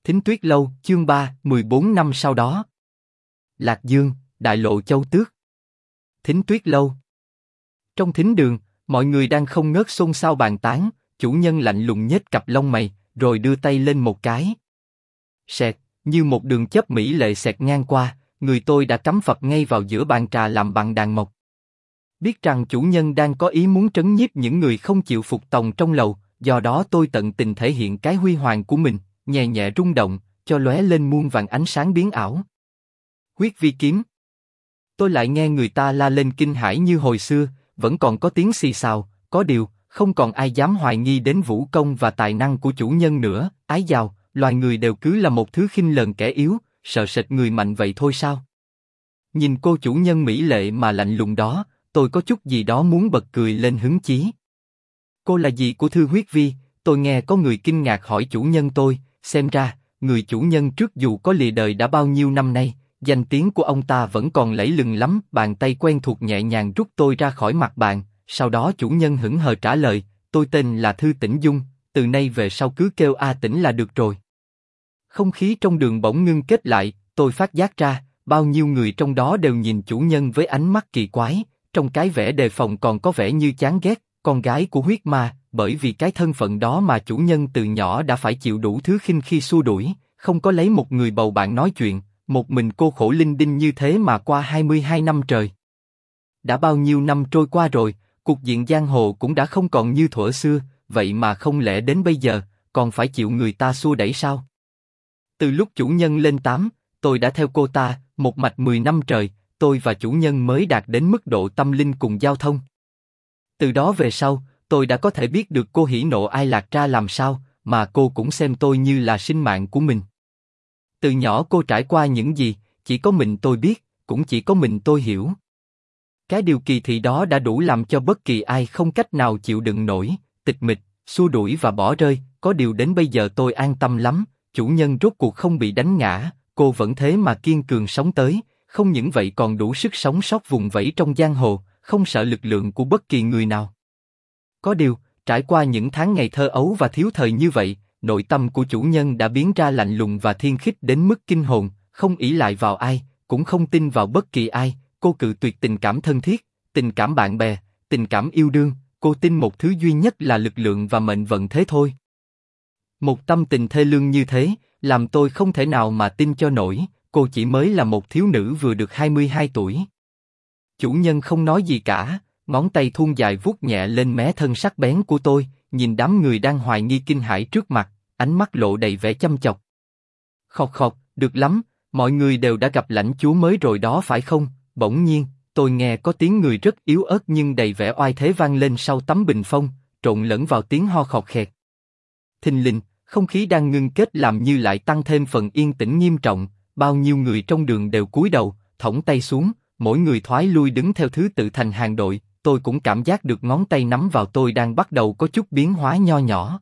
Thính Tuyết Lâu, chương 3, 14 năm sau đó. Lạc Dương, đại lộ Châu Tước. Thính Tuyết Lâu. Trong thính đường, mọi người đang không ngớt xôn xao bàn tán, chủ nhân lạnh lùng nhếch cặp lông mày, rồi đưa tay lên một cái. Xẹt, như một đường chớp mỹ lệ xẹt ngang qua, người tôi đã cắm phập ngay vào giữa bàn trà làm bằng đàn mộc. Biết rằng chủ nhân đang có ý muốn trấn nhiếp những người không chịu phục tòng trong lầu, do đó tôi tận tình thể hiện cái huy hoàng của mình, nhẹ nhẹ rung động, cho lóe lên muôn vàn ánh sáng biến ảo. Huyết vi kiếm. Tôi lại nghe người ta la lên kinh hãi như hồi xưa, vẫn còn có tiếng xì xào, có điều, không còn ai dám hoài nghi đến vũ công và tài năng của chủ nhân nữa. Ái dào, loài người đều cứ là một thứ khinh lờn kẻ yếu, sợ sệt người mạnh vậy thôi sao? Nhìn cô chủ nhân mỹ lệ mà lạnh lùng đó, tôi có chút gì đó muốn bật cười lên hứng chí. Cô là gì của Thư Huyết Vi? Tôi nghe có người kinh ngạc hỏi chủ nhân tôi. Xem ra, người chủ nhân trước dù có lìa đời đã bao nhiêu năm nay, danh tiếng của ông ta vẫn còn lẫy lừng lắm. Bàn tay quen thuộc nhẹ nhàng rút tôi ra khỏi mặt bàn, sau đó chủ nhân hững hờ trả lời, tôi tên là Thư Tĩnh Dung, từ nay về sau cứ kêu A Tĩnh là được rồi. Không khí trong đường bỗng ngưng kết lại, tôi phát giác ra, bao nhiêu người trong đó đều nhìn chủ nhân với ánh mắt kỳ quái, trong cái vẻ đề phòng còn có vẻ như chán ghét, con gái của huyết ma. Bởi vì cái thân phận đó mà chủ nhân từ nhỏ đã phải chịu đủ thứ khinh khi xua đuổi, không có lấy một người bầu bạn nói chuyện, một mình cô khổ linh đinh như thế mà qua 22 năm trời. Đã bao nhiêu năm trôi qua rồi, cục diện giang hồ cũng đã không còn như thuở xưa, vậy mà không lẽ đến bây giờ, còn phải chịu người ta xua đẩy sao? Từ lúc chủ nhân lên 8, tôi đã theo cô ta, một mạch 10 năm trời, tôi và chủ nhân mới đạt đến mức độ tâm linh cùng giao thông. Từ đó về sau, tôi đã có thể biết được cô hỉ nộ ai lạc ra làm sao, mà cô cũng xem tôi như là sinh mạng của mình. Từ nhỏ cô trải qua những gì, chỉ có mình tôi biết, cũng chỉ có mình tôi hiểu. Cái điều kỳ thị đó đã đủ làm cho bất kỳ ai không cách nào chịu đựng nổi, tịch mịch, xua đuổi và bỏ rơi. Có điều đến bây giờ tôi an tâm lắm, chủ nhân rốt cuộc không bị đánh ngã, cô vẫn thế mà kiên cường sống tới, không những vậy còn đủ sức sống sót vùng vẫy trong giang hồ, không sợ lực lượng của bất kỳ người nào. Có điều, trải qua những tháng ngày thơ ấu và thiếu thời như vậy, nội tâm của chủ nhân đã biến ra lạnh lùng và thiên khích đến mức kinh hồn, không ỷ lại vào ai, cũng không tin vào bất kỳ ai. Cô cự tuyệt tình cảm thân thiết, tình cảm bạn bè, tình cảm yêu đương. Cô tin một thứ duy nhất là lực lượng và mệnh vận thế thôi. Một tâm tình thê lương như thế, làm tôi không thể nào mà tin cho nổi. Cô chỉ mới là một thiếu nữ vừa được 22 tuổi. Chủ nhân không nói gì cả. Ngón tay thon dài vuốt nhẹ lên mé thân sắc bén của tôi, nhìn đám người đang hoài nghi kinh hãi trước mặt, ánh mắt lộ đầy vẻ chăm chọc. Khọc khọc, được lắm, mọi người đều đã gặp lãnh chúa mới rồi đó phải không? Bỗng nhiên, tôi nghe có tiếng người rất yếu ớt nhưng đầy vẻ oai thế vang lên sau tấm bình phong, trộn lẫn vào tiếng ho khọt khẹt. Thình lình, không khí đang ngưng kết làm như lại tăng thêm phần yên tĩnh nghiêm trọng, bao nhiêu người trong đường đều cúi đầu, thõng tay xuống, mỗi người thoái lui đứng theo thứ tự thành hàng đội. Tôi cũng cảm giác được ngón tay nắm vào tôi đang bắt đầu có chút biến hóa nho nhỏ.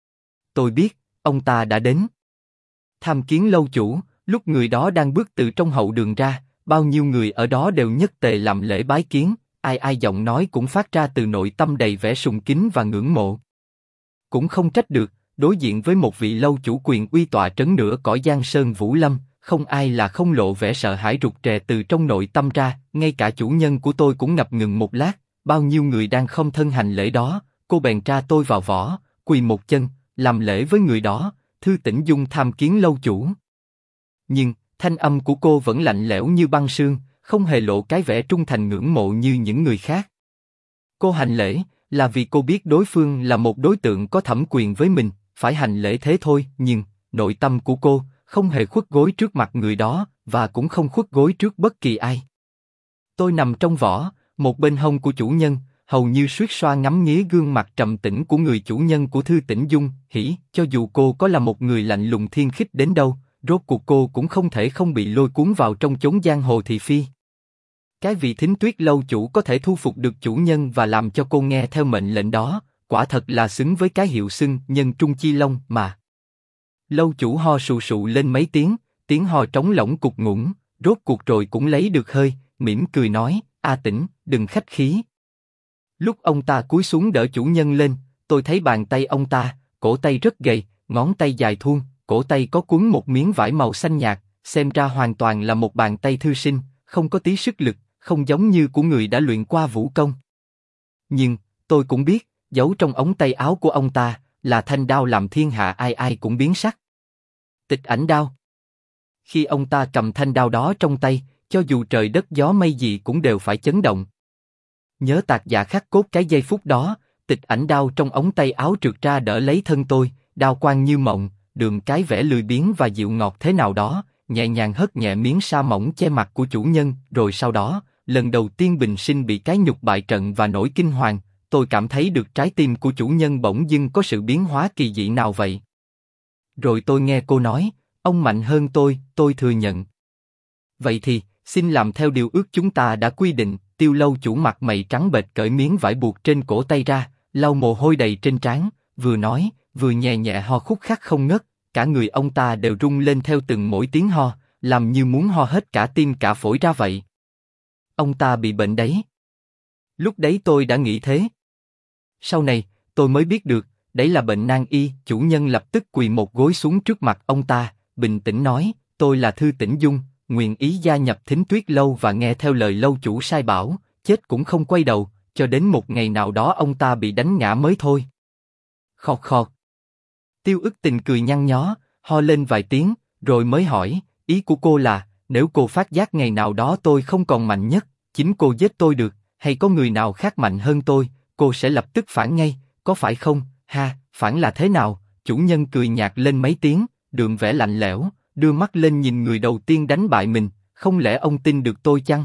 Tôi biết, ông ta đã đến. Tham kiến lâu chủ. Lúc người đó đang bước từ trong hậu đường ra, bao nhiêu người ở đó đều nhất tề làm lễ bái kiến, ai ai giọng nói cũng phát ra từ nội tâm đầy vẻ sùng kính và ngưỡng mộ. Cũng không trách được, đối diện với một vị lâu chủ quyền uy tọa trấn nửa cõi Giang Sơn Vũ Lâm, không ai là không lộ vẻ sợ hãi rụt rè từ trong nội tâm ra. Ngay cả chủ nhân của tôi cũng ngập ngừng một lát. Bao nhiêu người đang không thân hành lễ đó, cô bèn tra tôi vào vỏ, quỳ một chân, làm lễ với người đó. Thư Tĩnh Dung tham kiến lâu chủ. Nhưng thanh âm của cô vẫn lạnh lẽo như băng sương, không hề lộ cái vẻ trung thành ngưỡng mộ như những người khác. Cô hành lễ là vì cô biết đối phương là một đối tượng có thẩm quyền với mình, phải hành lễ thế thôi. Nhưng nội tâm của cô không hề khuất gối trước mặt người đó, và cũng không khuất gối trước bất kỳ ai. Tôi nằm trong vỏ, một bên hông của chủ nhân, hầu như suýt xoa ngắm nghía gương mặt trầm tĩnh của người chủ nhân của Thư Tĩnh Dung. Hỉ, cho dù cô có là một người lạnh lùng thiên khích đến đâu, rốt cuộc cô cũng không thể không bị lôi cuốn vào trong chốn giang hồ thị phi. Cái vị Thính Tuyết lâu chủ có thể thu phục được chủ nhân và làm cho cô nghe theo mệnh lệnh đó, quả thật là xứng với cái hiệu xưng nhân trung chi long mà. Lâu chủ ho sù sụ lên mấy tiếng, tiếng ho trống lỏng cục ngủng, rốt cuộc rồi cũng lấy được hơi, mỉm cười nói, A Tĩnh, đừng khách khí. Lúc ông ta cúi xuống đỡ chủ nhân lên, tôi thấy bàn tay ông ta, cổ tay rất gầy, ngón tay dài thuôn, cổ tay có quấn một miếng vải màu xanh nhạt, xem ra hoàn toàn là một bàn tay thư sinh, không có tí sức lực, không giống như của người đã luyện qua vũ công. Nhưng, tôi cũng biết, giấu trong ống tay áo của ông ta, là thanh đao làm thiên hạ ai ai cũng biến sắc. Tịch ảnh đao. Khi ông ta cầm thanh đao đó trong tay, cho dù trời đất gió mây gì cũng đều phải chấn động. Nhớ Tạc Dạ khắc cốt cái giây phút đó, tịch ảnh đao trong ống tay áo trượt ra đỡ lấy thân tôi, đao quang như mộng, đường cái vẻ lười biếng và dịu ngọt thế nào đó, nhẹ nhàng hất nhẹ miếng sa mỏng che mặt của chủ nhân, rồi sau đó, lần đầu tiên bình sinh bị cái nhục bại trận và nỗi kinh hoàng, tôi cảm thấy được trái tim của chủ nhân bỗng dưng có sự biến hóa kỳ dị nào vậy. Rồi tôi nghe cô nói, ông mạnh hơn tôi thừa nhận. Vậy thì, xin làm theo điều ước chúng ta đã quy định. Tiêu Lâu chủ mặt mày trắng bệch cởi miếng vải buộc trên cổ tay ra, lau mồ hôi đầy trên trán, vừa nói, vừa nhẹ nhẹ ho khúc khắc không ngớt, cả người ông ta đều rung lên theo từng mỗi tiếng ho, làm như muốn ho hết cả tim cả phổi ra vậy. Ông ta bị bệnh đấy. Lúc đấy tôi đã nghĩ thế. Sau này, tôi mới biết được, đấy là bệnh nan y. Chủ nhân lập tức quỳ một gối xuống trước mặt ông ta, bình tĩnh nói, tôi là Thư Tĩnh Dung, nguyện ý gia nhập Thính Tuyết Lâu và nghe theo lời lâu chủ sai bảo, chết cũng không quay đầu, cho đến một ngày nào đó ông ta bị đánh ngã mới thôi. Khọt khọt. Tiêu Ức Tình cười nhăn nhó, ho lên vài tiếng, rồi mới hỏi, ý của cô là, nếu cô phát giác ngày nào đó tôi không còn mạnh nhất, chính cô giết tôi được, hay có người nào khác mạnh hơn tôi, cô sẽ lập tức phản ngay, có phải không? Ha, phản là thế nào? Chủ nhân cười nhạt lên mấy tiếng, đường vẻ lạnh lẽo, đưa mắt lên nhìn người đầu tiên đánh bại mình, không lẽ ông tin được tôi chăng?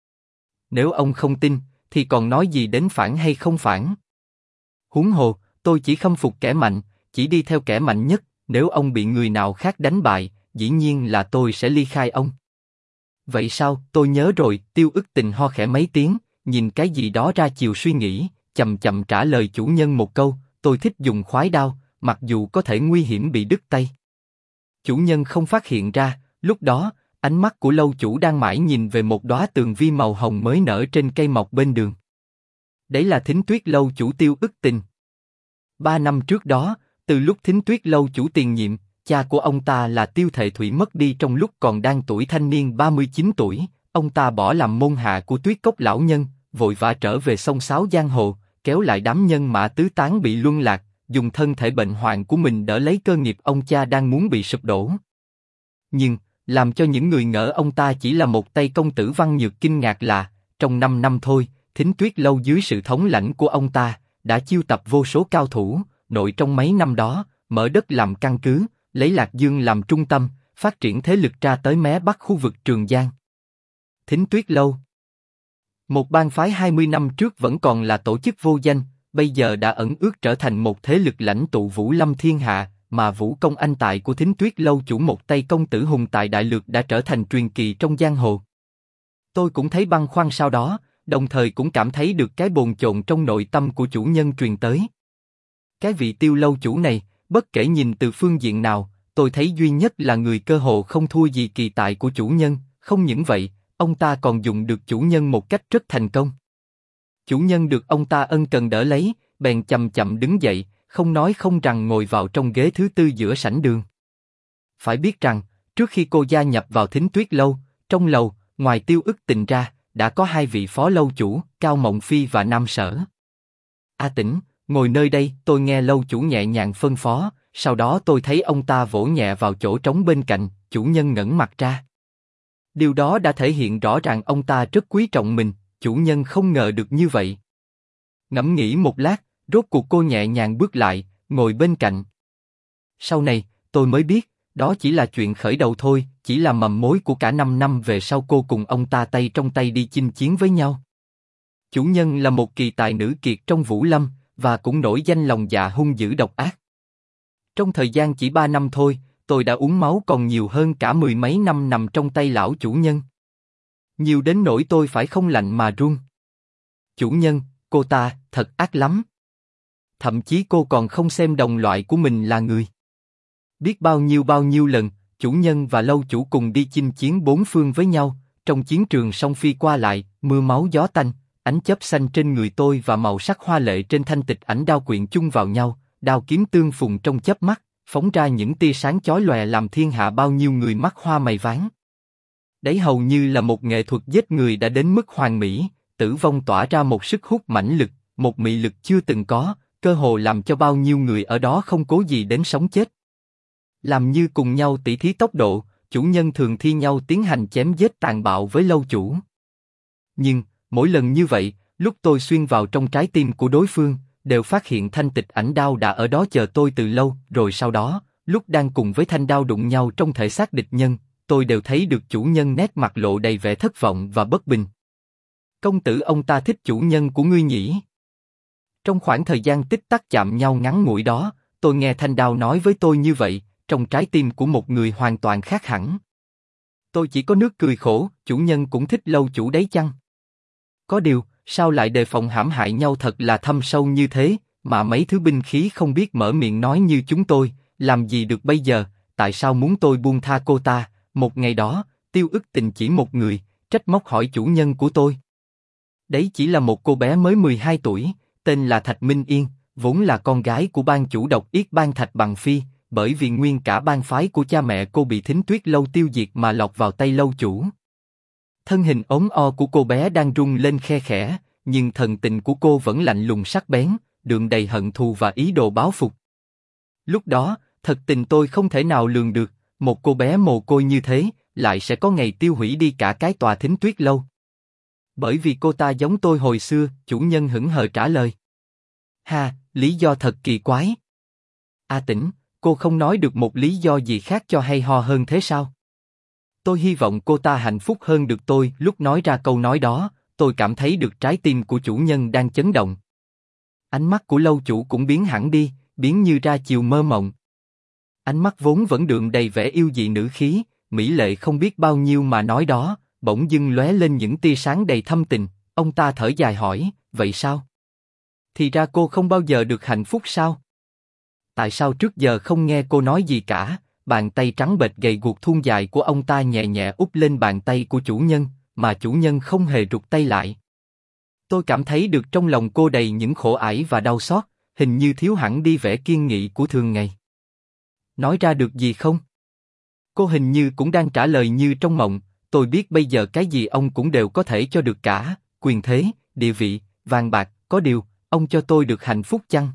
Nếu ông không tin, thì còn nói gì đến phản hay không phản? Huống hồ, tôi chỉ khâm phục kẻ mạnh, chỉ đi theo kẻ mạnh nhất, nếu ông bị người nào khác đánh bại, dĩ nhiên là tôi sẽ ly khai ông. Vậy sao? Tôi nhớ rồi. Tiêu Ức Tình ho khẽ mấy tiếng, nhìn cái gì đó ra chiều suy nghĩ, chậm chậm trả lời chủ nhân một câu, tôi thích dùng khoái đao, mặc dù có thể nguy hiểm bị đứt tay. Chủ nhân không phát hiện ra, lúc đó, ánh mắt của lâu chủ đang mãi nhìn về một đóa tường vi màu hồng mới nở trên cây mọc bên đường. Đấy là Thính Tuyết Lâu chủ Tiêu Ức Tình. 3 năm trước đó, từ lúc Thính Tuyết Lâu chủ tiền nhiệm, cha của ông ta là Tiêu Thệ Thủy mất đi trong lúc còn đang tuổi thanh niên 39 tuổi, ông ta bỏ làm môn hạ của Tuyết Cốc lão nhân, vội vã trở về sông sáo giang hồ, kéo lại đám nhân mã tứ tán bị luân lạc, dùng thân thể bệnh hoạn của mình đỡ lấy cơ nghiệp ông cha đang muốn bị sụp đổ. Nhưng, làm cho những người ngỡ ông ta chỉ là một tay công tử văn nhược kinh ngạc là, trong 5 năm thôi, Thính Tuyết Lâu dưới sự thống lãnh của ông ta, đã chiêu tập vô số cao thủ, nội trong mấy năm đó, mở đất làm căn cứ, lấy Lạc Dương làm trung tâm, phát triển thế lực ra tới mé bắc khu vực Trường Giang. Thính Tuyết Lâu, một bang phái 20 năm trước vẫn còn là tổ chức vô danh, bây giờ đã ẩn ước trở thành một thế lực lãnh tụ vũ lâm thiên hạ, mà vũ công anh tài của Thính Tuyết Lâu chủ một tay công tử hùng tài đại lược đã trở thành truyền kỳ trong giang hồ. Tôi cũng thấy băn khoăn sau đó, đồng thời cũng cảm thấy được cái bồn chồn trong nội tâm của chủ nhân truyền tới. Cái vị Tiêu Lâu chủ này, bất kể nhìn từ phương diện nào, tôi thấy duy nhất là người cơ hồ không thua gì kỳ tài của chủ nhân, không những vậy, ông ta còn dùng được chủ nhân một cách rất thành công. Chủ nhân được ông ta ân cần đỡ lấy, bèn chậm chậm đứng dậy, không nói không rằng ngồi vào trong ghế thứ tư giữa sảnh đường. Phải biết rằng, trước khi cô gia nhập vào Thính Tuyết Lâu, trong lầu, ngoài Tiêu Ức Tình ra, đã có 2 vị phó lâu chủ, Cao Mộng Phi và Nam Sở. A Tĩnh, ngồi nơi đây. Tôi nghe lâu chủ nhẹ nhàng phân phó, sau đó tôi thấy ông ta vỗ nhẹ vào chỗ trống bên cạnh, chủ nhân ngẩng mặt ra. Điều đó đã thể hiện rõ ràng ông ta rất quý trọng mình, chủ nhân không ngờ được như vậy. Ngẫm nghĩ một lát, rốt cuộc cô nhẹ nhàng bước lại, ngồi bên cạnh. Sau này, tôi mới biết, đó chỉ là chuyện khởi đầu thôi, chỉ là mầm mối của cả 5 năm về sau cô cùng ông ta tay trong tay đi chinh chiến với nhau. Chủ nhân là một kỳ tài nữ kiệt trong vũ lâm, và cũng nổi danh lòng dạ hung dữ độc ác. Trong thời gian chỉ 3 năm thôi, tôi đã uống máu còn nhiều hơn cả 10 mấy năm nằm trong tay lão chủ nhân. Nhiều đến nỗi tôi phải không lạnh mà run. Chủ nhân, cô ta, thật ác lắm. Thậm chí cô còn không xem đồng loại của mình là người. Biết bao nhiêu lần, chủ nhân và lâu chủ cùng đi chinh chiến 4 phương với nhau, trong chiến trường song phi qua lại, mưa máu gió tanh, ánh chớp xanh trên người tôi và màu sắc hoa lệ trên thanh tịch ảnh đao quyện chung vào nhau, đao kiếm tương phùng trong chớp mắt, phóng ra những tia sáng chói lòe làm thiên hạ bao nhiêu người mắt hoa mày váng. Đấy hầu như là một nghệ thuật giết người đã đến mức hoàn mỹ, tử vong tỏa ra một sức hút mãnh lực, một mị lực chưa từng có, cơ hồ làm cho bao nhiêu người ở đó không cố gì đến sống chết. Làm như cùng nhau tỉ thí tốc độ, chủ nhân thường thi nhau tiến hành chém giết tàn bạo với lâu chủ. Nhưng, mỗi lần như vậy, lúc tôi xuyên vào trong trái tim của đối phương, đều phát hiện thanh tịch ảnh đao đã ở đó chờ tôi từ lâu, rồi sau đó, lúc đang cùng với thanh đao đụng nhau trong thể xác địch nhân, tôi đều thấy được chủ nhân nét mặt lộ đầy vẻ thất vọng và bất bình. Công tử ông ta thích chủ nhân của ngươi nhỉ? Trong khoảng thời gian tích tắc chạm nhau ngắn ngủi đó, tôi nghe thanh đao nói với tôi như vậy, trong trái tim của một người hoàn toàn khác hẳn. Tôi chỉ có nước cười khổ, chủ nhân cũng thích lâu chủ đấy chăng? Có điều, sao lại đề phòng hãm hại nhau thật là thâm sâu như thế, mà mấy thứ binh khí không biết mở miệng nói như chúng tôi, làm gì được bây giờ, tại sao muốn tôi buông tha cô ta? Một ngày đó, Tiêu Ức Tình chỉ một người, trách móc hỏi chủ nhân của tôi. Đấy chỉ là một cô bé mới 12 tuổi, tên là Thạch Minh Yên, vốn là con gái của ban chủ độc yết ban Thạch Bằng Phi, bởi vì nguyên cả bang phái của cha mẹ cô bị Thính Tuyết Lâu tiêu diệt mà lọt vào tay lâu chủ. Thân hình ốm o của cô bé đang rung lên khe khẽ, nhưng thần tình của cô vẫn lạnh lùng sắc bén, đượm đầy hận thù và ý đồ báo phục. Lúc đó, thật tình tôi không thể nào lường được, một cô bé mồ côi như thế, lại sẽ có ngày tiêu hủy đi cả cái tòa Thính Tuyết Lâu. Bởi vì cô ta giống tôi hồi xưa, chủ nhân hững hờ trả lời. Ha, lý do thật kỳ quái. A Tĩnh, cô không nói được một lý do gì khác cho hay ho hơn thế sao? Tôi hy vọng cô ta hạnh phúc hơn được tôi. Lúc nói ra câu nói đó, tôi cảm thấy được trái tim của chủ nhân đang chấn động. Ánh mắt của lâu chủ cũng biến hẳn đi, biến như ra chiều mơ mộng. Ánh mắt vốn vẫn đượm đầy vẻ yêu dị nữ khí, mỹ lệ không biết bao nhiêu mà nói đó, bỗng dưng lóe lên những tia sáng đầy thâm tình. Ông ta thở dài hỏi, vậy sao? Thì ra cô không bao giờ được hạnh phúc sao? Tại sao trước giờ không nghe cô nói gì cả? Bàn tay trắng bệch gầy guộc thon dài của ông ta nhẹ nhẹ úp lên bàn tay của chủ nhân, mà chủ nhân không hề rụt tay lại. Tôi cảm thấy được trong lòng cô đầy những khổ ải và đau xót, hình như thiếu hẳn đi vẻ kiên nghị của thường ngày. Nói ra được gì không? Cô hình như cũng đang trả lời như trong mộng. Tôi biết bây giờ cái gì ông cũng đều có thể cho được cả, quyền thế, địa vị, vàng bạc. Có điều, ông cho tôi được hạnh phúc chăng?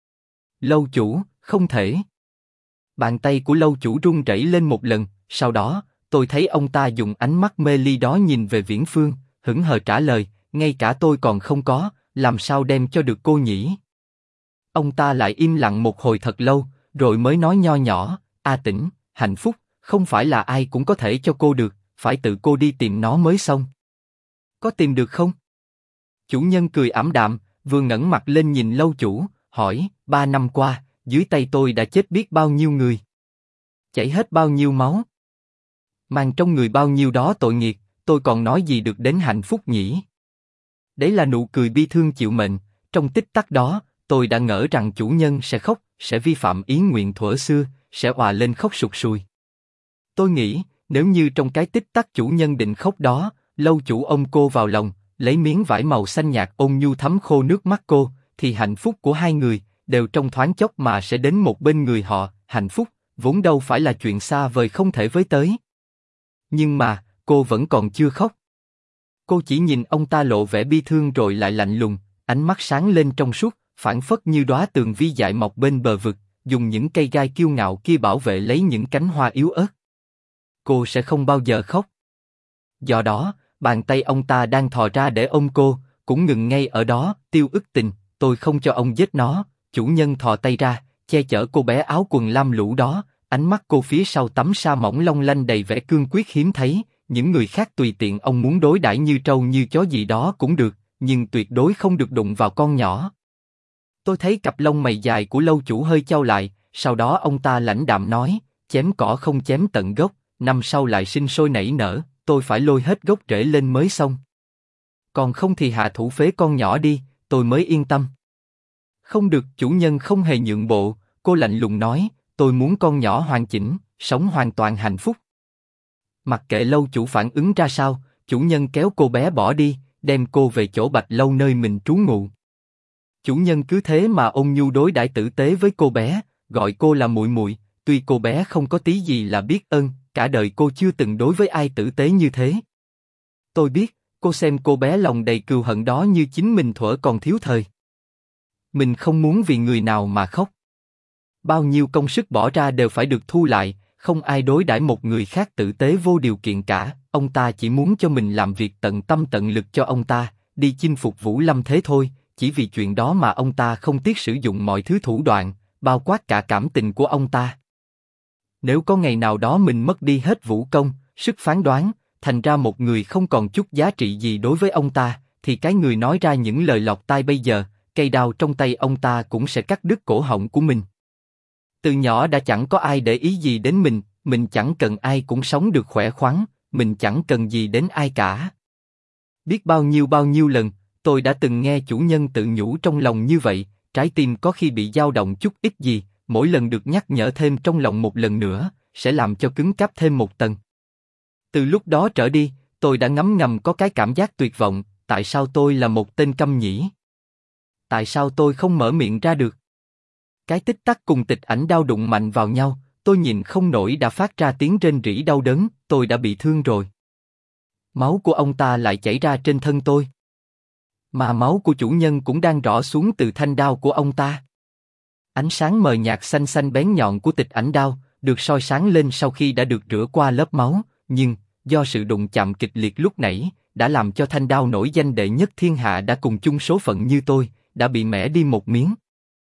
Lâu chủ, không thể. Bàn tay của lâu chủ run rẩy lên một lần, sau đó, tôi thấy ông ta dùng ánh mắt mê ly đó nhìn về viễn phương, hững hờ trả lời, ngay cả tôi còn không có, làm sao đem cho được cô nhỉ? Ông ta lại im lặng một hồi thật lâu, rồi mới nói nho nhỏ, A Tĩnh, hạnh phúc, không phải là ai cũng có thể cho cô được, phải tự cô đi tìm nó mới xong. Có tìm được không? Chủ nhân cười ảm đạm, vừa ngẩng mặt lên nhìn lâu chủ, hỏi, 3 năm qua, dưới tay tôi đã chết biết bao nhiêu người, chảy hết bao nhiêu máu, mang trong người bao nhiêu đó tội nghiệp, tôi còn nói gì được đến hạnh phúc nhỉ? Đấy là nụ cười bi thương chịu mệnh. Trong tích tắc đó, tôi đã ngỡ rằng chủ nhân sẽ khóc, sẽ vi phạm ý nguyện thuở xưa, sẽ òa lên khóc sụt sùi. Tôi nghĩ, nếu như trong cái tích tắc chủ nhân định khóc đó, lâu chủ ôm cô vào lòng, lấy miếng vải màu xanh nhạt ôn nhu thấm khô nước mắt cô, thì hạnh phúc của hai người đều trong thoáng chốc mà sẽ đến một bên người họ. Hạnh phúc vốn đâu phải là chuyện xa vời không thể với tới. Nhưng mà cô vẫn còn chưa khóc. Cô chỉ nhìn ông ta lộ vẻ bi thương rồi lại lạnh lùng, ánh mắt sáng lên trong suốt, phảng phất như đóa tường vi dại mọc bên bờ vực, dùng những cây gai kiêu ngạo kia bảo vệ lấy những cánh hoa yếu ớt. Cô sẽ không bao giờ khóc. Do đó, bàn tay ông ta đang thò ra để ôm cô, cũng ngừng ngay ở đó. Tiêu Ức Tình, tôi không cho ông giết nó. Chủ nhân thò tay ra, che chở cô bé áo quần lam lũ đó, ánh mắt cô phía sau tấm sa mỏng long lanh đầy vẻ cương quyết hiếm thấy. Những người khác tùy tiện ông muốn đối đãi như trâu như chó gì đó cũng được, nhưng tuyệt đối không được đụng vào con nhỏ. Tôi thấy cặp lông mày dài của lâu chủ hơi chau lại, sau đó ông ta lãnh đạm nói, chém cỏ không chém tận gốc, năm sau lại sinh sôi nảy nở, tôi phải lôi hết gốc rễ lên mới xong. Còn không thì hạ thủ phế con nhỏ đi, tôi mới yên tâm. Không được, chủ nhân không hề nhượng bộ, cô lạnh lùng nói, tôi muốn con nhỏ hoàn chỉnh, sống hoàn toàn hạnh phúc. Mặc kệ lâu chủ phản ứng ra sao, chủ nhân kéo cô bé bỏ đi, đem cô về chỗ Bạch Lâu nơi mình trú ngụ. Chủ nhân cứ thế mà ôn nhu đối đãi tử tế với cô bé, gọi cô là muội muội, tuy cô bé không có tí gì là biết ơn, cả đời cô chưa từng đối với ai tử tế như thế. Tôi biết, cô xem cô bé lòng đầy cừu hận đó như chính mình thuở còn thiếu thời. Mình không muốn vì người nào mà khóc. Bao nhiêu công sức bỏ ra đều phải được thu lại, không ai đối đãi một người khác tử tế vô điều kiện cả, ông ta chỉ muốn cho mình làm việc tận tâm tận lực cho ông ta, đi chinh phục Vũ Lâm thế thôi, chỉ vì chuyện đó mà ông ta không tiếc sử dụng mọi thứ thủ đoạn, bao quát cả cảm tình của ông ta. Nếu có ngày nào đó mình mất đi hết vũ công, sức phán đoán, thành ra một người không còn chút giá trị gì đối với ông ta, thì cái người nói ra những lời lọt tai bây giờ, cây đao trong tay ông ta cũng sẽ cắt đứt cổ họng của mình. Từ nhỏ đã chẳng có ai để ý gì đến mình chẳng cần ai cũng sống được khỏe khoắn, mình chẳng cần gì đến ai cả. Biết bao nhiêu lần, tôi đã từng nghe chủ nhân tự nhủ trong lòng như vậy, trái tim có khi bị dao động chút ít gì, mỗi lần được nhắc nhở thêm trong lòng một lần nữa, sẽ làm cho cứng cáp thêm một tầng. Từ lúc đó trở đi, tôi đã ngấm ngầm có cái cảm giác tuyệt vọng, tại sao tôi là một tên câm nhĩ? Tại sao tôi không mở miệng ra được? Cái tích tắc cùng tịch ảnh đao đụng mạnh vào nhau, tôi nhìn không nổi đã phát ra tiếng rên rỉ đau đớn, tôi đã bị thương rồi. Máu của ông ta lại chảy ra trên thân tôi. Mà máu của chủ nhân cũng đang rỏ xuống từ thanh đao của ông ta. Ánh sáng mờ nhạt xanh xanh bén nhọn của tịch ảnh đao, được soi sáng lên sau khi đã được rửa qua lớp máu, nhưng, do sự đụng chạm kịch liệt lúc nãy, đã làm cho thanh đao nổi danh đệ nhất thiên hạ đã cùng chung số phận như tôi, đã bị mẻ đi một miếng.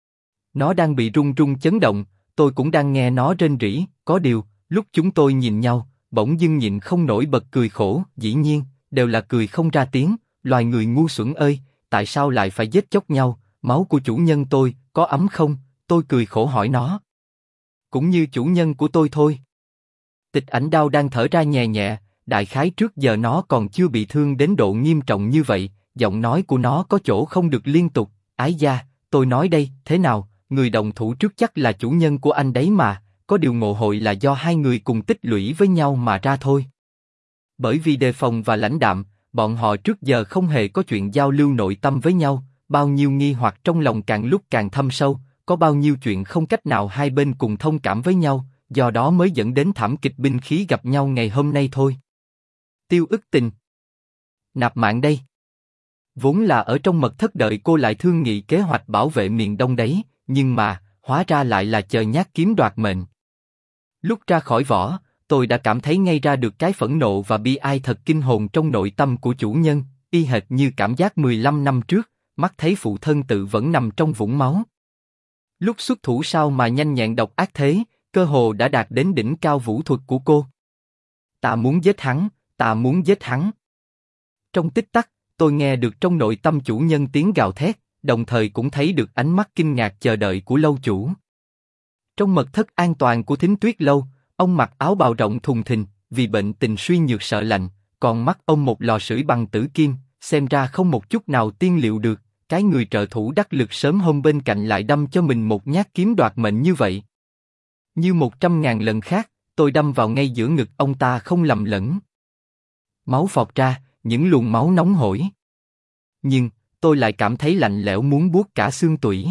Nó đang bị rung rung chấn động, tôi cũng đang nghe nó rên rỉ, có điều, lúc chúng tôi nhìn nhau, bỗng dưng nhịn không nổi bật cười khổ, dĩ nhiên, đều là cười không ra tiếng, loài người ngu xuẩn ơi, tại sao lại phải giết chóc nhau, máu của chủ nhân tôi, có ấm không, tôi cười khổ hỏi nó. Cũng như chủ nhân của tôi thôi. Tịch ảnh đao đang thở ra nhẹ nhẹ, đại khái trước giờ nó còn chưa bị thương đến độ nghiêm trọng như vậy, giọng nói của nó có chỗ không được liên tục, ái gia, tôi nói đây, thế nào, người đồng thủ trước chắc là chủ nhân của anh đấy mà, có điều ngộ hội là do hai người cùng tích lũy với nhau mà ra thôi. Bởi vì đề phòng và lãnh đạm, bọn họ trước giờ không hề có chuyện giao lưu nội tâm với nhau, bao nhiêu nghi hoặc trong lòng càng lúc càng thâm sâu, có bao nhiêu chuyện không cách nào hai bên cùng thông cảm với nhau, do đó mới dẫn đến thảm kịch binh khí gặp nhau ngày hôm nay thôi. Tiêu Ức Tình, nạp mạng đây. Vốn là ở trong mật thất đợi cô lại thương nghị kế hoạch bảo vệ miền Đông đấy, nhưng mà, hóa ra lại là chờ nhát kiếm đoạt mệnh. Lúc ra khỏi vỏ, tôi đã cảm thấy ngay ra được cái phẫn nộ và bi ai thật kinh hồn trong nội tâm của chủ nhân, y hệt như cảm giác 15 năm trước, mắt thấy phụ thân tự vẫn nằm trong vũng máu. Lúc xuất thủ sao mà nhanh nhẹn độc ác thế, cơ hồ đã đạt đến đỉnh cao vũ thuật của cô. Ta muốn giết hắn, ta muốn giết hắn. Trong tích tắc, tôi nghe được trong nội tâm chủ nhân tiếng gào thét, đồng thời cũng thấy được ánh mắt kinh ngạc chờ đợi của lâu chủ. Trong mật thất an toàn của Thính Tuyết lâu, ông mặc áo bào rộng thùng thình, vì bệnh tình suy nhược sợ lạnh, còn mắt ông một lò sưởi bằng tử kim, xem ra không một chút nào tiên liệu được, cái người trợ thủ đắc lực sớm hôm bên cạnh lại đâm cho mình một nhát kiếm đoạt mệnh như vậy. Như 100.000 lần khác, tôi đâm vào ngay giữa ngực ông ta không lầm lẫn. Máu phọt ra, những luồng máu nóng hổi. Nhưng, tôi lại cảm thấy lạnh lẽo muốn buốt cả xương tủy.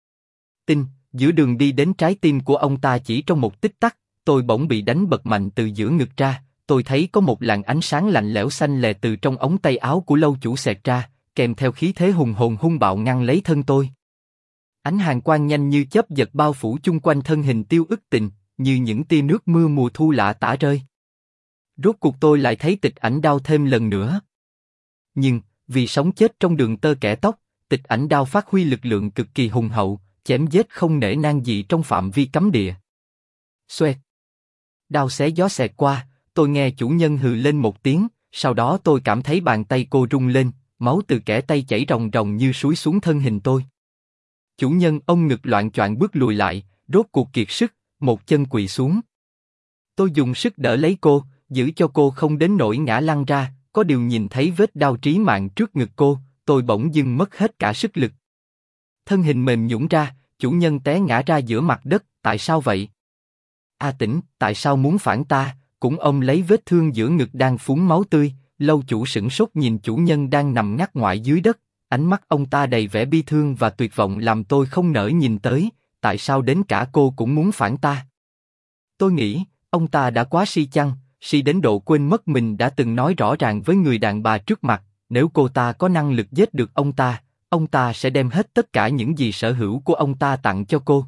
Giữa đường đi đến trái tim của ông ta chỉ trong một tích tắc, tôi bỗng bị đánh bật mạnh từ giữa ngực ra, tôi thấy có một làn ánh sáng lạnh lẽo xanh lè từ trong ống tay áo của lâu chủ xẹt ra, kèm theo khí thế hùng hồn hung bạo ngăn lấy thân tôi. Ánh hàn quang nhanh như chớp giật bao phủ chung quanh thân hình Tiêu Ức Tình, như những tia nước mưa mùa thu lạ tả rơi. Rốt cuộc tôi lại thấy tịch ảnh đao thêm lần nữa. Nhưng, vì sống chết trong đường tơ kẻ tóc, tịch ảnh đao phát huy lực lượng cực kỳ hùng hậu, chém giết không nể nang gì trong phạm vi cấm địa. Xoẹt. Đao xé gió xẹt qua, tôi nghe chủ nhân hừ lên một tiếng, sau đó tôi cảm thấy bàn tay cô rung lên, máu từ kẽ tay chảy ròng ròng như suối xuống thân hình tôi. Chủ nhân ông ngực loạn choạng bước lùi lại, rốt cuộc kiệt sức, một chân quỳ xuống. Tôi dùng sức đỡ lấy cô, giữ cho cô không đến nỗi ngã lăn ra, có điều nhìn thấy vết đao trí mạng trước ngực cô, tôi bỗng dưng mất hết cả sức lực. Thân hình mềm nhũn ra, chủ nhân té ngã ra giữa mặt đất, tại sao vậy? A Tĩnh, tại sao muốn phản ta? Cũng ông lấy vết thương giữa ngực đang phún máu tươi, lâu chủ sửng sốt nhìn chủ nhân đang nằm ngắt ngoại dưới đất, ánh mắt ông ta đầy vẻ bi thương và tuyệt vọng làm tôi không nỡ nhìn tới, tại sao đến cả cô cũng muốn phản ta? Tôi nghĩ, ông ta đã quá si chăng, si đến độ quên mất mình đã từng nói rõ ràng với người đàn bà trước mặt, nếu cô ta có năng lực giết được ông ta sẽ đem hết tất cả những gì sở hữu của ông ta tặng cho cô.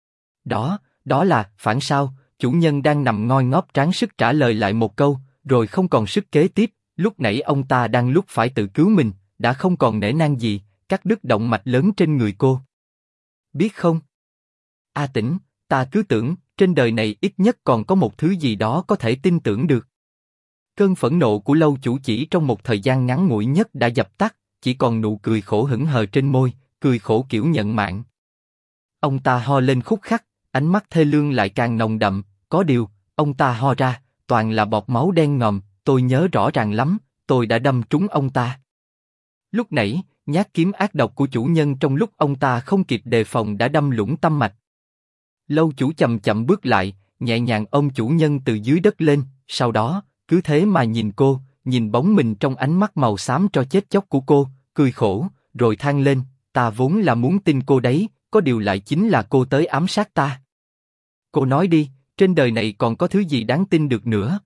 Đó là, phản sao, chủ nhân đang nằm ngoi ngóp tráng sức trả lời lại một câu, rồi không còn sức kế tiếp, lúc nãy ông ta đang lúc phải tự cứu mình, đã không còn nể nang gì, cắt đứt động mạch lớn trên người cô. Biết không? A Tĩnh, ta cứ tưởng, trên đời này ít nhất còn có một thứ gì đó có thể tin tưởng được. Cơn phẫn nộ của lâu chủ chỉ trong một thời gian ngắn ngủi nhất đã dập tắt, chỉ còn nụ cười khổ hững hờ trên môi, cười khổ kiểu nhận mạng. Ông ta ho lên khúc khắc, ánh mắt thê lương lại càng nồng đậm, có điều, ông ta ho ra, toàn là bọt máu đen ngòm, tôi nhớ rõ ràng lắm, tôi đã đâm trúng ông ta. Lúc nãy, nhát kiếm ác độc của chủ nhân trong lúc ông ta không kịp đề phòng đã đâm lũng tâm mạch. Lâu chủ chậm chậm bước lại, nhẹ nhàng ôm chủ nhân từ dưới đất lên, sau đó, cứ thế mà nhìn cô, nhìn bóng mình trong ánh mắt màu xám tro chết chóc của cô, cười khổ, rồi than lên, ta vốn là muốn tin cô đấy, có điều lại chính là cô tới ám sát ta. Cô nói đi, trên đời này còn có thứ gì đáng tin được nữa?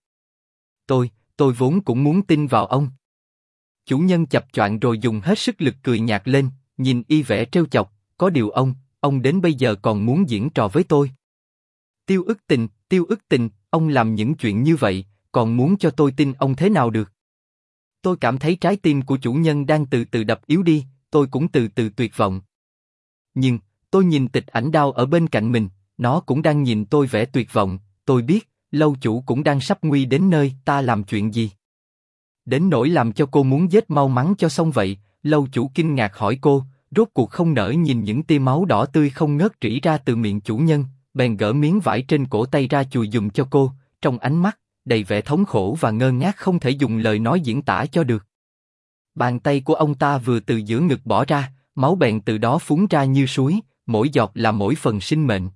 Tôi vốn cũng muốn tin vào ông. Chủ nhân chập choạng rồi dùng hết sức lực cười nhạt lên, nhìn y vẻ trêu chọc, có điều ông đến bây giờ còn muốn diễn trò với tôi. Tiêu ức tình, ông làm những chuyện như vậy, còn muốn cho tôi tin ông thế nào được? Tôi cảm thấy trái tim của chủ nhân đang từ từ đập yếu đi, tôi cũng từ từ tuyệt vọng. Nhưng, tôi nhìn tịch ảnh đao ở bên cạnh mình, nó cũng đang nhìn tôi vẻ tuyệt vọng, tôi biết, lâu chủ cũng đang sắp nguy đến nơi, ta làm chuyện gì? Đến nỗi làm cho cô muốn giết mau mắn cho xong vậy, lâu chủ kinh ngạc hỏi cô, rốt cuộc không nỡ nhìn những tia máu đỏ tươi không ngớt rỉ ra từ miệng chủ nhân, bèn gỡ miếng vải trên cổ tay ra chùi giùm cho cô, trong ánh mắt, đầy vẻ thống khổ và ngơ ngác không thể dùng lời nói diễn tả cho được. Bàn tay của ông ta vừa từ giữa ngực bỏ ra, máu bèn từ đó phún ra như suối, mỗi giọt là mỗi phần sinh mệnh.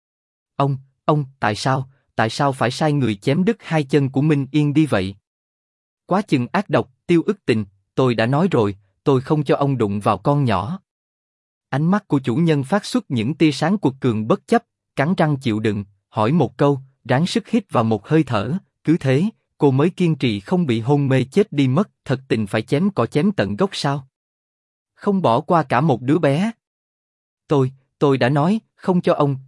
Ông, tại sao phải sai người chém đứt hai chân của Minh Yên đi vậy? Quá chừng ác độc, Tiêu ức tình, tôi đã nói rồi, tôi không cho ông đụng vào con nhỏ. Ánh mắt của chủ nhân phát xuất những tia sáng quật cường bất chấp, cắn răng chịu đựng, hỏi một câu, ráng sức hít vào một hơi thở, cứ thế, cô mới kiên trì không bị hôn mê chết đi mất, thật tình phải chém cỏ chém tận gốc sao? Không bỏ qua cả một đứa bé. Tôi đã nói, không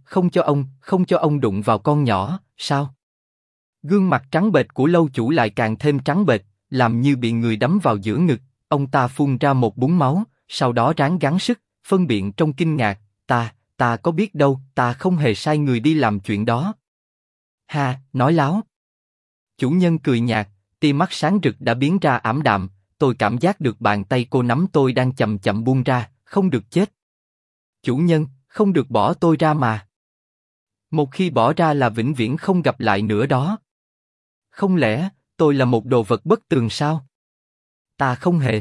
cho ông đụng vào con nhỏ, sao? Gương mặt trắng bệch của lâu chủ lại càng thêm trắng bệch, làm như bị người đấm vào giữa ngực, ông ta phun ra một búng máu, sau đó ráng gắng sức, phân biện trong kinh ngạc, ta có biết đâu, ta không hề sai người đi làm chuyện đó. Ha, nói láo. Chủ nhân cười nhạt, tia mắt sáng rực đã biến ra ảm đạm, tôi cảm giác được bàn tay cô nắm tôi đang chậm chậm buông ra, không được chết. Chủ nhân, không được bỏ tôi ra mà. Một khi bỏ ra là vĩnh viễn không gặp lại nữa đó. Không lẽ, tôi là một đồ vật bất tường sao? Ta không hề.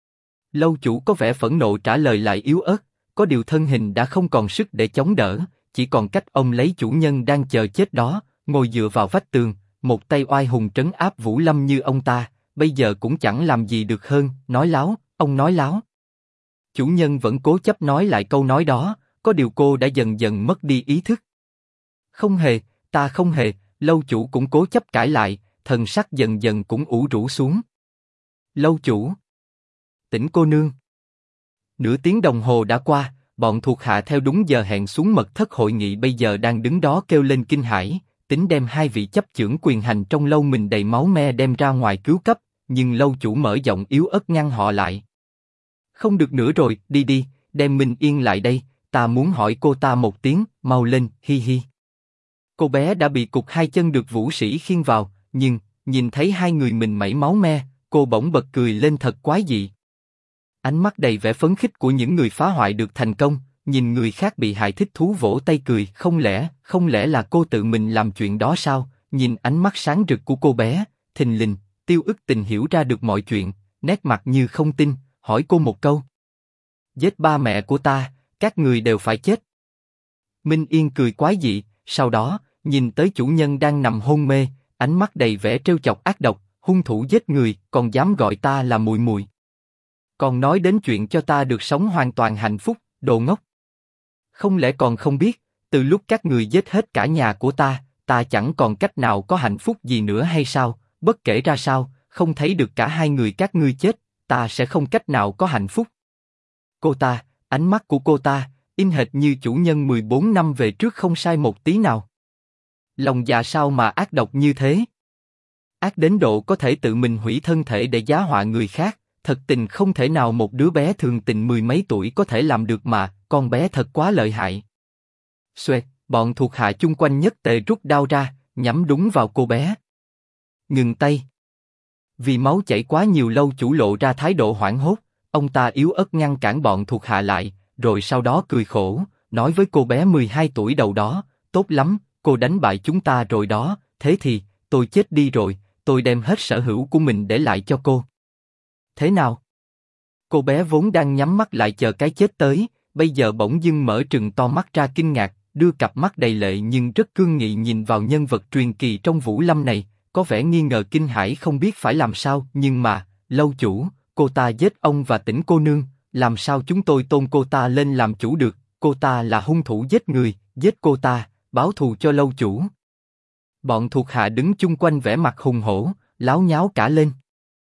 Lâu chủ có vẻ phẫn nộ trả lời lại yếu ớt, có điều thân hình đã không còn sức để chống đỡ, chỉ còn cách ông lấy chủ nhân đang chờ chết đó, ngồi dựa vào vách tường, một tay oai hùng trấn áp Vũ Lâm như ông ta, bây giờ cũng chẳng làm gì được hơn, nói láo, ông nói láo. Chủ nhân vẫn cố chấp nói lại câu nói đó, có điều cô đã dần dần mất đi ý thức. Không hề, ta không hề, lâu chủ cũng cố chấp cãi lại, thần sắc dần dần cũng ủ rũ xuống. Lâu chủ. Tĩnh cô nương. Nửa tiếng đồng hồ đã qua, bọn thuộc hạ theo đúng giờ hẹn xuống mật thất hội nghị bây giờ đang đứng đó kêu lên kinh hãi, tính đem hai vị chấp chưởng quyền hành trong lâu mình đầy máu me đem ra ngoài cứu cấp, nhưng lâu chủ mở giọng yếu ớt ngăn họ lại. Không được nữa rồi, đi đi, đem Minh Yên lại đây, ta muốn hỏi cô ta một tiếng, mau lên, hi hi. Cô bé đã bị cụt hai chân được vũ sĩ khiêng vào, nhưng, nhìn thấy hai người mình mẩy máu me, cô bỗng bật cười lên thật quái dị. Ánh mắt đầy vẻ phấn khích của những người phá hoại được thành công, nhìn người khác bị hại thích thú vỗ tay cười, không lẽ là cô tự mình làm chuyện đó sao? Nhìn ánh mắt sáng rực của cô bé, thình lình, Tiêu ức tình hiểu ra được mọi chuyện, nét mặt như không tin, hỏi cô một câu. Giết ba mẹ của ta, các người đều phải chết. Minh Yên cười quái dị, sau đó, nhìn tới chủ nhân đang nằm hôn mê, ánh mắt đầy vẻ trêu chọc ác độc, hung thủ giết người, còn dám gọi ta là mùi mùi. Còn nói đến chuyện cho ta được sống hoàn toàn hạnh phúc, đồ ngốc. Không lẽ còn không biết, từ lúc các người giết hết cả nhà của ta, ta chẳng còn cách nào có hạnh phúc gì nữa hay sao? Bất kể ra sao, không thấy được cả hai người các ngươi chết, ta sẽ không cách nào có hạnh phúc. Cô ta, ánh mắt của cô ta, in hệt như chủ nhân 14 năm về trước không sai một tí nào. Lòng dạ sao mà ác độc như thế? Ác đến độ có thể tự mình hủy thân thể để giá họa người khác, thật tình không thể nào một đứa bé thường tình mười mấy tuổi có thể làm được mà, con bé thật quá lợi hại. Xoẹt, bọn thuộc hạ chung quanh nhất tề rút đao ra, nhắm đúng vào cô bé. Ngừng tay. Vì máu chảy quá nhiều, lâu chủ lộ ra thái độ hoảng hốt, ông ta yếu ớt ngăn cản bọn thuộc hạ lại, rồi sau đó cười khổ, nói với cô bé 12 tuổi đầu đó, tốt lắm, cô đánh bại chúng ta rồi đó, thế thì, tôi chết đi rồi, tôi đem hết sở hữu của mình để lại cho cô. Thế nào? Cô bé vốn đang nhắm mắt lại chờ cái chết tới, bây giờ bỗng dưng mở trừng to mắt ra kinh ngạc, đưa cặp mắt đầy lệ nhưng rất cương nghị nhìn vào nhân vật truyền kỳ trong Vũ Lâm này, có vẻ nghi ngờ kinh hãi không biết phải làm sao. Nhưng mà, lâu chủ, cô ta giết ông và Tĩnh cô nương, làm sao chúng tôi tôn cô ta lên làm chủ được? Cô ta là hung thủ giết người, giết cô ta, báo thù cho lâu chủ. Bọn thuộc hạ đứng chung quanh vẻ mặt hùng hổ, láo nháo cả lên.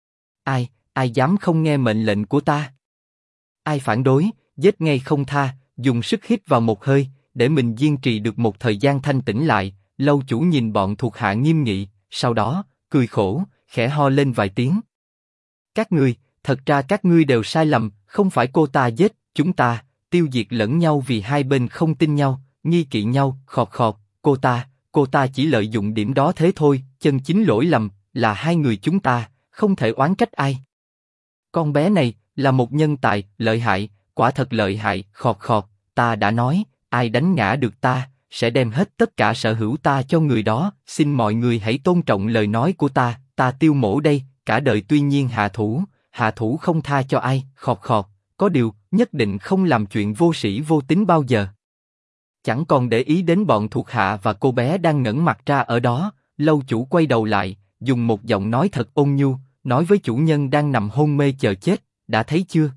Ai dám không nghe mệnh lệnh của ta? Ai phản đối, giết ngay không tha, dùng sức hít vào một hơi, để mình kiên trì được một thời gian thanh tĩnh lại. Lâu chủ nhìn bọn thuộc hạ nghiêm nghị, sau đó, cười khổ, khẽ ho lên vài tiếng. Các ngươi, thật ra các ngươi đều sai lầm, không phải cô ta giết, chúng ta, tiêu diệt lẫn nhau vì hai bên không tin nhau, nghi kỵ nhau, khọt khọt, cô ta chỉ lợi dụng điểm đó thế thôi, chân chính lỗi lầm, là hai người chúng ta, không thể oán trách ai. Con bé này, là một nhân tài, lợi hại, quả thật lợi hại, khọt khọt, ta đã nói, ai đánh ngã được ta, sẽ đem hết tất cả sở hữu ta cho người đó, xin mọi người hãy tôn trọng lời nói của ta Tiêu Mổ đây, cả đời tuy nhiên hạ thủ không tha cho ai, khọt khọt, có điều, nhất định không làm chuyện vô sĩ vô tín bao giờ. Chẳng còn để ý đến bọn thuộc hạ và cô bé đang ngẩng mặt ra ở đó, lâu chủ quay đầu lại, dùng một giọng nói thật ôn nhu, nói với chủ nhân đang nằm hôn mê chờ chết, đã thấy chưa?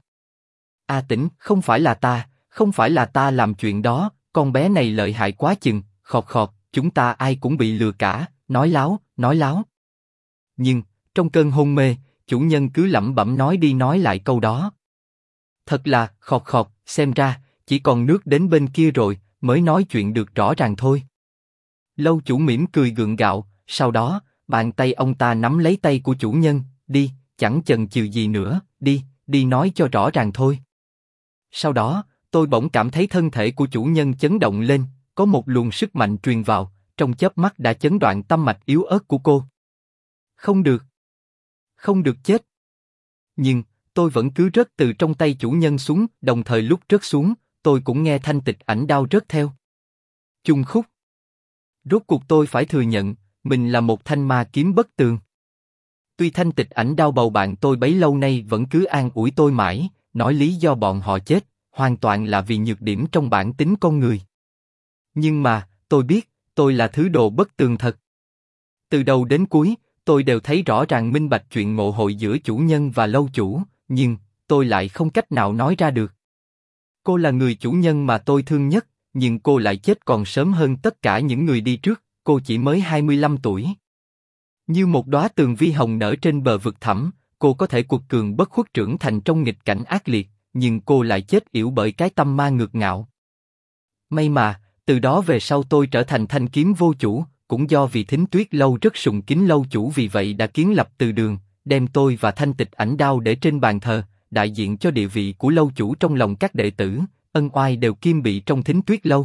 A Tĩnh, không phải là ta làm chuyện đó, con bé này lợi hại quá chừng, khọt khọt, chúng ta ai cũng bị lừa cả, nói láo. Nhưng, trong cơn hôn mê, chủ nhân cứ lẩm bẩm nói đi nói lại câu đó. Thật là, khọt khọt, xem ra, chỉ còn nước đến bên kia rồi, mới nói chuyện được rõ ràng thôi. Lâu chủ mỉm cười gượng gạo, sau đó, bàn tay ông ta nắm lấy tay của chủ nhân, đi, chẳng chần chừ gì nữa, đi nói cho rõ ràng thôi. Sau đó, tôi bỗng cảm thấy thân thể của chủ nhân chấn động lên, có một luồng sức mạnh truyền vào, trong chớp mắt đã chấn đoạn tâm mạch yếu ớt của cô. Không được chết. Nhưng, tôi vẫn cứ rớt từ trong tay chủ nhân xuống, đồng thời lúc rớt xuống, tôi cũng nghe thanh tịch ảnh đao rớt theo. Chung khúc. Rốt cuộc tôi phải thừa nhận, mình là một thanh ma kiếm bất tường. Tuy thanh tịch ảnh đao bầu bạn tôi bấy lâu nay vẫn cứ an ủi tôi mãi, nói lý do bọn họ chết, hoàn toàn là vì nhược điểm trong bản tính con người. Nhưng mà, tôi biết, tôi là thứ đồ bất tường thật. Từ đầu đến cuối, tôi đều thấy rõ ràng minh bạch chuyện ngộ hội giữa chủ nhân và lâu chủ, nhưng, tôi lại không cách nào nói ra được. Cô là người chủ nhân mà tôi thương nhất, nhưng cô lại chết còn sớm hơn tất cả những người đi trước, cô chỉ mới 25 tuổi. Như một đóa tường vi hồng nở trên bờ vực thẳm, cô có thể cuột cường bất khuất trưởng thành trong nghịch cảnh ác liệt, nhưng cô lại chết yểu bởi cái tâm ma ngược ngạo. May mà, từ đó về sau tôi trở thành thanh kiếm vô chủ, cũng do vì Thính Tuyết Lâu rất sùng kính lâu chủ, vì vậy đã kiến lập từ đường, đem tôi và thanh tịch ảnh đao để trên bàn thờ, đại diện cho địa vị của lâu chủ trong lòng các đệ tử, ân oai đều kiêm bị trong Thính Tuyết Lâu.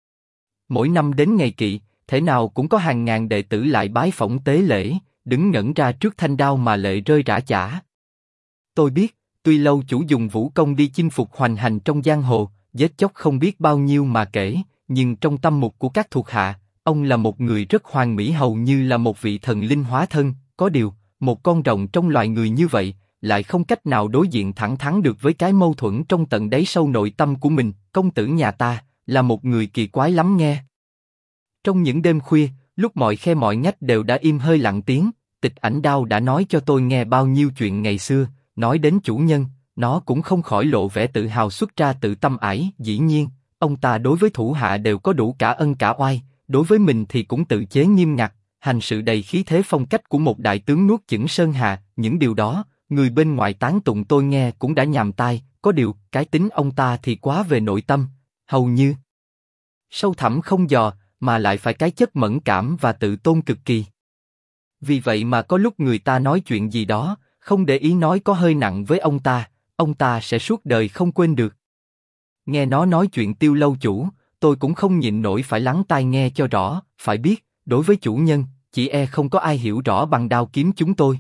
Mỗi năm đến ngày kỵ, thể nào cũng có hàng ngàn đệ tử lại bái phỏng tế lễ, đứng ngẩn ra trước thanh đao mà lệ rơi rã chả. Tôi biết, tuy lâu chủ dùng vũ công đi chinh phục hoành hành trong giang hồ, giết chóc không biết bao nhiêu mà kể, nhưng trong tâm mục của các thuộc hạ, ông là một người rất hoàn mỹ, hầu như là một vị thần linh hóa thân. Có điều, một con rồng trong loài người như vậy, lại không cách nào đối diện thẳng thắn được với cái mâu thuẫn trong tận đáy sâu nội tâm của mình. Công tử nhà ta là một người kỳ quái lắm nghe. Trong những đêm khuya, lúc mọi khe mọi ngách đều đã im hơi lặng tiếng, tịch ảnh đao đã nói cho tôi nghe bao nhiêu chuyện ngày xưa. Nói đến chủ nhân, nó cũng không khỏi lộ vẻ tự hào xuất ra tự tâm ải. Dĩ nhiên, ông ta đối với thủ hạ đều có đủ cả ân cả oai, đối với mình thì cũng tự chế nghiêm ngặt, hành sự đầy khí thế phong cách của một đại tướng nuốt chửng sơn hà, những điều đó, người bên ngoài tán tụng tôi nghe cũng đã nhàm tai, có điều, cái tính ông ta thì quá về nội tâm, hầu như sâu thẳm không dò, mà lại phải cái chất mẫn cảm và tự tôn cực kỳ. Vì vậy mà có lúc người ta nói chuyện gì đó, không để ý nói có hơi nặng với ông ta sẽ suốt đời không quên được. Nghe nó nói chuyện Tiêu lâu chủ, tôi cũng không nhịn nổi phải lắng tai nghe cho rõ, phải biết, đối với chủ nhân, chỉ e không có ai hiểu rõ bằng đao kiếm chúng tôi.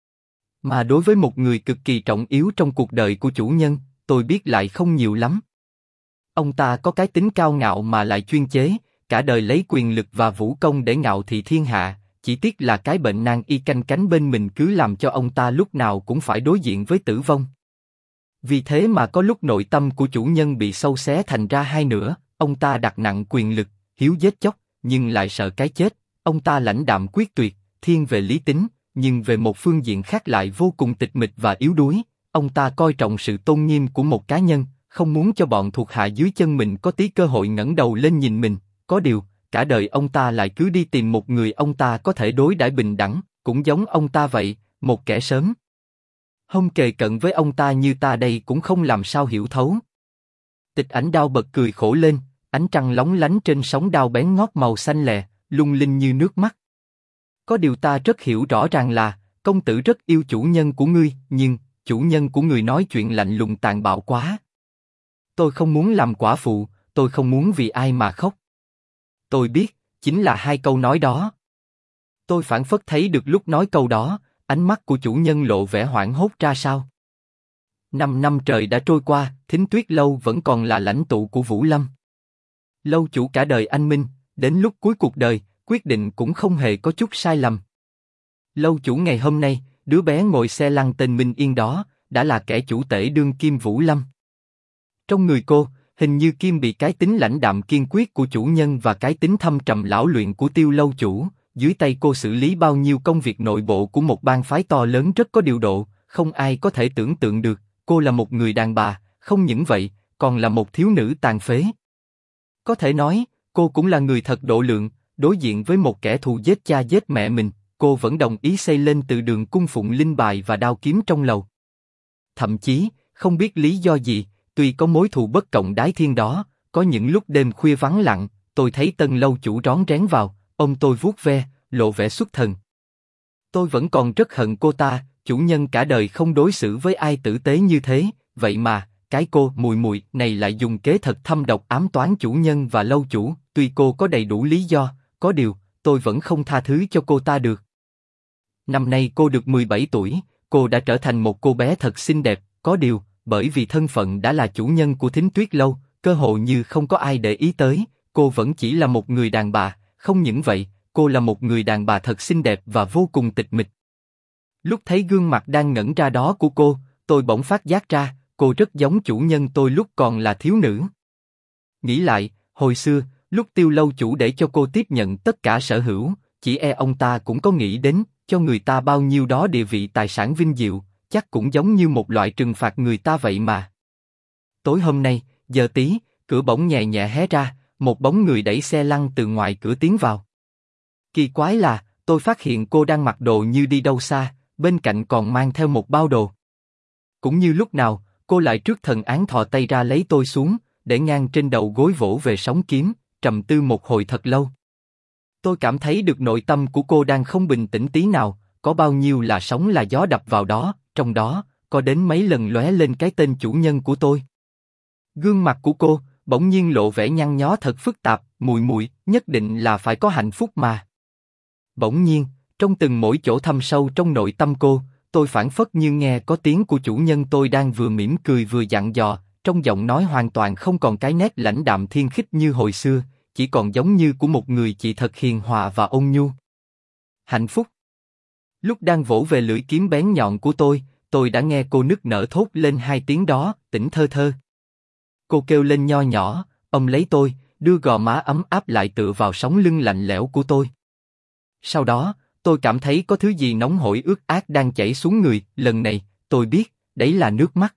Mà đối với một người cực kỳ trọng yếu trong cuộc đời của chủ nhân, tôi biết lại không nhiều lắm. Ông ta có cái tính cao ngạo mà lại chuyên chế, cả đời lấy quyền lực và vũ công để ngạo thị thiên hạ, chỉ tiếc là cái bệnh nan y canh cánh bên mình cứ làm cho ông ta lúc nào cũng phải đối diện với tử vong. Vì thế mà có lúc nội tâm của chủ nhân bị xâu xé thành ra hai nửa, ông ta đặt nặng quyền lực, hiếu giết chóc, nhưng lại sợ cái chết, ông ta lãnh đạm quyết tuyệt, thiên về lý tính, nhưng về một phương diện khác lại vô cùng tịch mịch và yếu đuối, ông ta coi trọng sự tôn nghiêm của một cá nhân, không muốn cho bọn thuộc hạ dưới chân mình có tí cơ hội ngẩng đầu lên nhìn mình, có điều, cả đời ông ta lại cứ đi tìm một người ông ta có thể đối đãi bình đẳng, cũng giống ông ta vậy, một kẻ sớm hôm kề cận với ông ta như ta đây cũng không làm sao hiểu thấu. Tịch Ảnh Đao bật cười khổ lên, ánh trăng lóng lánh trên sóng đao bén ngót màu xanh lè, lung linh như nước mắt. Có điều ta rất hiểu rõ ràng là, công tử rất yêu chủ nhân của ngươi, nhưng, chủ nhân của người nói chuyện lạnh lùng tàn bạo quá. Tôi không muốn làm quả phụ, tôi không muốn vì ai mà khóc. Tôi biết, chính là hai câu nói đó. Tôi phảng phất thấy được lúc nói câu đó, ánh mắt của chủ nhân lộ vẻ hoảng hốt ra sao. 5 năm trời đã trôi qua, Thính Tuyết Lâu vẫn còn là lãnh tụ của Vũ Lâm. Lâu chủ cả đời anh minh, đến lúc cuối cuộc đời, quyết định cũng không hề có chút sai lầm. Lâu chủ ngày hôm nay, đứa bé ngồi xe lăn tên Minh Yên đó, đã là kẻ chủ tể đương kim Vũ Lâm. Trong người cô, hình như Kim bị cái tính lãnh đạm kiên quyết của chủ nhân và cái tính thâm trầm lão luyện của Tiêu lâu chủ, dưới tay cô xử lý bao nhiêu công việc nội bộ của một bang phái to lớn rất có điều độ, không ai có thể tưởng tượng được, cô là một người đàn bà, không những vậy, còn là một thiếu nữ tàn phế. Có thể nói, cô cũng là người thật độ lượng, đối diện với một kẻ thù giết cha giết mẹ mình, cô vẫn đồng ý xây lên từ đường cung phụng linh bài và đao kiếm trong lầu. Thậm chí, không biết lý do gì, tuy có mối thù bất cộng đái thiên đó, có những lúc đêm khuya vắng lặng, tôi thấy Tân lâu chủ rón rén vào, ông tôi vuốt ve, lộ vẻ xuất thần. Tôi vẫn còn rất hận cô ta, chủ nhân cả đời không đối xử với ai tử tế như thế, vậy mà, cái cô mùi mùi này lại dùng kế thật thâm độc ám toán chủ nhân và lâu chủ, tuy cô có đầy đủ lý do, có điều, tôi vẫn không tha thứ cho cô ta được. Năm nay cô được 17 tuổi, cô đã trở thành một cô bé thật xinh đẹp, có điều, bởi vì thân phận đã là chủ nhân của Thính Tuyết Lâu, cơ hồ như không có ai để ý tới, cô vẫn chỉ là một người đàn bà, không những vậy, cô là một người đàn bà thật xinh đẹp và vô cùng tịch mịch. Lúc thấy gương mặt đang ngẩn ra đó của cô, tôi bỗng phát giác ra, cô rất giống chủ nhân tôi lúc còn là thiếu nữ. Nghĩ lại, hồi xưa, lúc Tiêu lâu chủ để cho cô tiếp nhận tất cả sở hữu, chỉ e ông ta cũng có nghĩ đến, cho người ta bao nhiêu đó địa vị tài sản vinh diệu, chắc cũng giống như một loại trừng phạt người ta vậy mà. Tối hôm nay, giờ tí, cửa bỗng nhẹ nhẹ hé ra, một bóng người đẩy xe lăn từ ngoài cửa tiến vào. Kỳ quái là, tôi phát hiện cô đang mặc đồ như đi đâu xa, bên cạnh còn mang theo một bao đồ. Cũng như lúc nào, cô lại trước thần án thò tay ra lấy tôi xuống, để ngang trên đầu gối vỗ về sóng kiếm, trầm tư một hồi thật lâu. Tôi cảm thấy được nội tâm của cô đang không bình tĩnh tí nào, có bao nhiêu là sóng là gió đập vào đó, trong đó, có đến mấy lần lóe lên cái tên chủ nhân của tôi. Gương mặt của cô, bỗng nhiên lộ vẻ nhăn nhó thật phức tạp, mùi mùi, nhất định là phải có hạnh phúc mà. Bỗng nhiên, trong từng mỗi chỗ thâm sâu trong nội tâm cô, tôi phảng phất như nghe có tiếng của chủ nhân tôi đang vừa mỉm cười vừa dặn dò, trong giọng nói hoàn toàn không còn cái nét lãnh đạm thiên khích như hồi xưa, chỉ còn giống như của một người chị thật hiền hòa và ôn nhu. Hạnh phúc. Lúc đang vỗ về lưỡi kiếm bén nhọn của tôi đã nghe cô nức nở thốt lên hai tiếng đó, tỉnh thơ thơ. Cô kêu lên nho nhỏ, ôm lấy tôi, đưa gò má ấm áp lại tựa vào sống lưng lạnh lẽo của tôi. Sau đó, tôi cảm thấy có thứ gì nóng hổi ướt át đang chảy xuống người, lần này, tôi biết, đấy là nước mắt.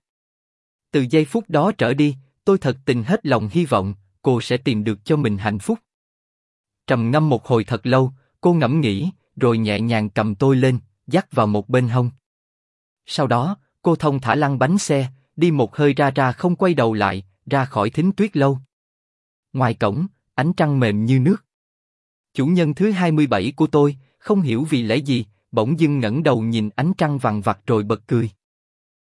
Từ giây phút đó trở đi, tôi thật tình hết lòng hy vọng, cô sẽ tìm được cho mình hạnh phúc. Trầm ngâm một hồi thật lâu, cô ngẫm nghĩ, rồi nhẹ nhàng cầm tôi lên, dắt vào một bên hông. Sau đó, cô thong thả lăn bánh xe, đi một hơi ra ra không quay đầu lại, ra khỏi Thính Tuyết Lâu. Ngoài cổng, ánh trăng mềm như nước. Chủ nhân thứ 27 của tôi, không hiểu vì lẽ gì, bỗng dưng ngẩng đầu nhìn ánh trăng vằn vặt rồi bật cười.